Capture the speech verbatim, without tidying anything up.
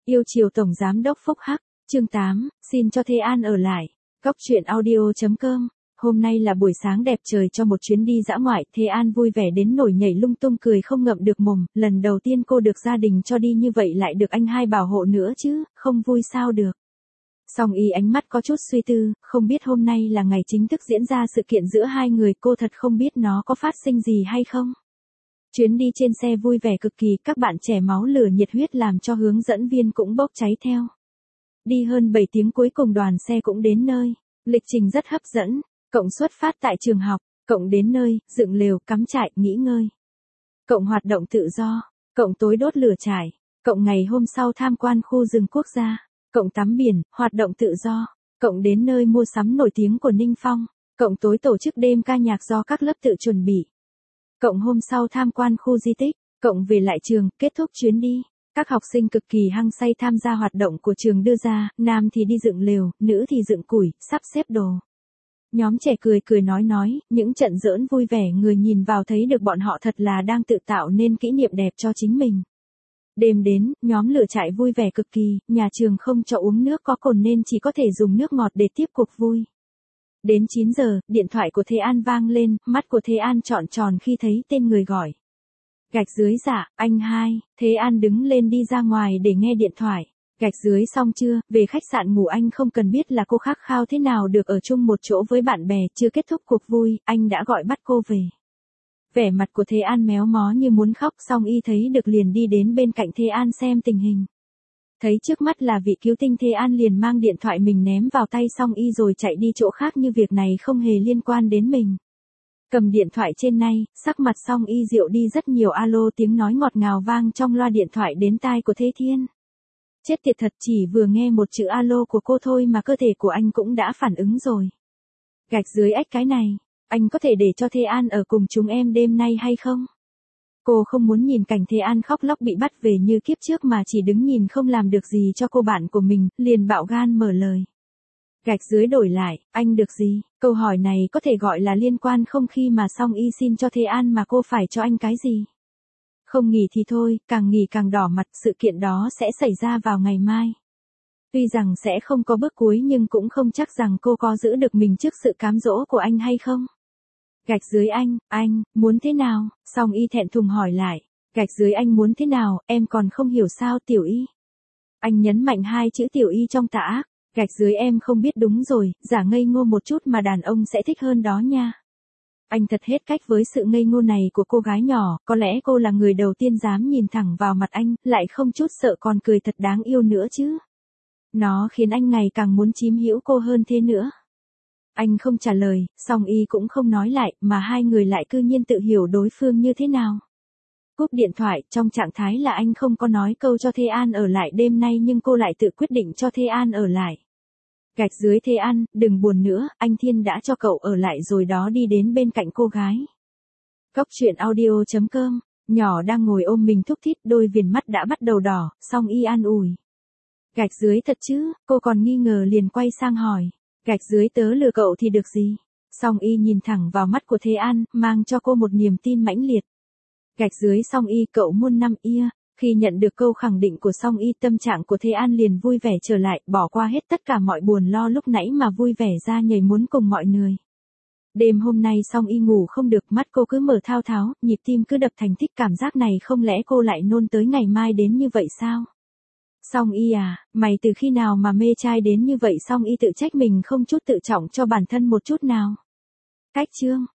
Yêu chiều Tổng Giám đốc Phúc Hắc, chương tám, xin cho Thế An ở lại. Góc truyện audio.com. Hôm nay là buổi sáng đẹp trời cho một chuyến đi dã ngoại, Thế An vui vẻ đến nổi nhảy lung tung cười không ngậm được mồm, lần đầu tiên cô được gia đình cho đi như vậy lại được anh hai bảo hộ nữa chứ, không vui sao được. Song Y ánh mắt có chút suy tư, không biết hôm nay là ngày chính thức diễn ra sự kiện giữa hai người, cô thật không biết nó có phát sinh gì hay không. Chuyến đi trên xe vui vẻ cực kỳ, các bạn trẻ máu lửa nhiệt huyết làm cho hướng dẫn viên cũng bốc cháy theo. Đi hơn bảy tiếng cuối cùng đoàn xe cũng đến nơi, lịch trình rất hấp dẫn, cộng xuất phát tại trường học, cộng đến nơi, dựng lều, cắm trại, nghỉ ngơi. Cộng hoạt động tự do, cộng tối đốt lửa trại, cộng ngày hôm sau tham quan khu rừng quốc gia, cộng tắm biển, hoạt động tự do, cộng đến nơi mua sắm nổi tiếng của Ninh Phong, cộng tối tổ chức đêm ca nhạc do các lớp tự chuẩn bị. Cộng hôm sau tham quan khu di tích, cộng về lại trường, kết thúc chuyến đi. Các học sinh cực kỳ hăng say tham gia hoạt động của trường đưa ra, nam thì đi dựng lều, nữ thì dựng củi, sắp xếp đồ. Nhóm trẻ cười cười nói nói, những trận giỡn vui vẻ người nhìn vào thấy được bọn họ thật là đang tự tạo nên kỷ niệm đẹp cho chính mình. Đêm đến, nhóm lửa trại vui vẻ cực kỳ, nhà trường không cho uống nước có cồn nên chỉ có thể dùng nước ngọt để tiếp cuộc vui. Đến chín giờ, điện thoại của Thế An vang lên, mắt của Thế An trọn tròn khi thấy tên người gọi. Gạch dưới dạ, anh hai, Thế An đứng lên đi ra ngoài để nghe điện thoại. Gạch dưới xong chưa, về khách sạn ngủ, anh không cần biết là cô khát khao thế nào được ở chung một chỗ với bạn bè, chưa kết thúc cuộc vui, anh đã gọi bắt cô về. Vẻ mặt của Thế An méo mó như muốn khóc, Song Y thấy được liền đi đến bên cạnh Thế An xem tình hình. Thấy trước mắt là vị cứu tinh, Thế An liền mang điện thoại mình ném vào tay Song Y rồi chạy đi chỗ khác như việc này không hề liên quan đến mình. Cầm điện thoại trên nay, sắc mặt Song Y dịu đi rất nhiều, alo, tiếng nói ngọt ngào vang trong loa điện thoại đến tai của Thế Thiên. Chết tiệt thật, chỉ vừa nghe một chữ alo của cô thôi mà cơ thể của anh cũng đã phản ứng rồi. Gạch dưới ếch cái này, anh có thể để cho Thế An ở cùng chúng em đêm nay hay không? Cô không muốn nhìn cảnh Thế An khóc lóc bị bắt về như kiếp trước mà chỉ đứng nhìn không làm được gì cho cô bạn của mình, liền bạo gan mở lời. Gạch dưới đổi lại, anh được gì? Câu hỏi này có thể gọi là liên quan không khi mà Song Y xin cho Thế An mà cô phải cho anh cái gì? Không nghỉ thì thôi, càng nghỉ càng đỏ mặt, sự kiện đó sẽ xảy ra vào ngày mai. Tuy rằng sẽ không có bước cuối nhưng cũng không chắc rằng cô có giữ được mình trước sự cám dỗ của anh hay không. Gạch dưới anh, anh, muốn thế nào? Song Y thẹn thùng hỏi lại. Gạch dưới anh muốn thế nào, em còn không hiểu sao Tiểu Y? Anh nhấn mạnh hai chữ Tiểu Y trong tà ác. Gạch dưới em không biết, đúng rồi, giả ngây ngô một chút mà đàn ông sẽ thích hơn đó nha. Anh thật hết cách với sự ngây ngô này của cô gái nhỏ, có lẽ cô là người đầu tiên dám nhìn thẳng vào mặt anh, lại không chút sợ còn cười thật đáng yêu nữa chứ. Nó khiến anh ngày càng muốn chiếm hữu cô hơn thế nữa. Anh không trả lời, Song Y cũng không nói lại, mà hai người lại cư nhiên tự hiểu đối phương như thế nào. Cúp điện thoại, trong trạng thái là anh không có nói câu cho Thế An ở lại đêm nay nhưng cô lại tự quyết định cho Thế An ở lại. Gạch dưới Thế An, đừng buồn nữa, anh Thiên đã cho cậu ở lại rồi đó, đi đến bên cạnh cô gái. Góc truyện audio.com, nhỏ đang ngồi ôm mình thúc thít, đôi viền mắt đã bắt đầu đỏ, Song Y an ủi. Gạch dưới thật chứ, cô còn nghi ngờ liền quay sang hỏi. Gạch dưới tớ lừa cậu thì được gì? Song Y nhìn thẳng vào mắt của Thế An, mang cho cô một niềm tin mãnh liệt. Gạch dưới Song Y, cậu muôn năm ia. Khi nhận được câu khẳng định của Song Y, tâm trạng của Thế An liền vui vẻ trở lại, bỏ qua hết tất cả mọi buồn lo lúc nãy mà vui vẻ ra nhảy muốn cùng mọi người. Đêm hôm nay Song Y ngủ không được, mắt cô cứ mở thao tháo, nhịp tim cứ đập thành thích, cảm giác này không lẽ cô lại nôn tới ngày mai đến như vậy sao? Song Y à, mày từ khi nào mà mê trai đến như vậy? Song Y tự trách mình không chút tự trọng cho bản thân một chút nào. Cách chương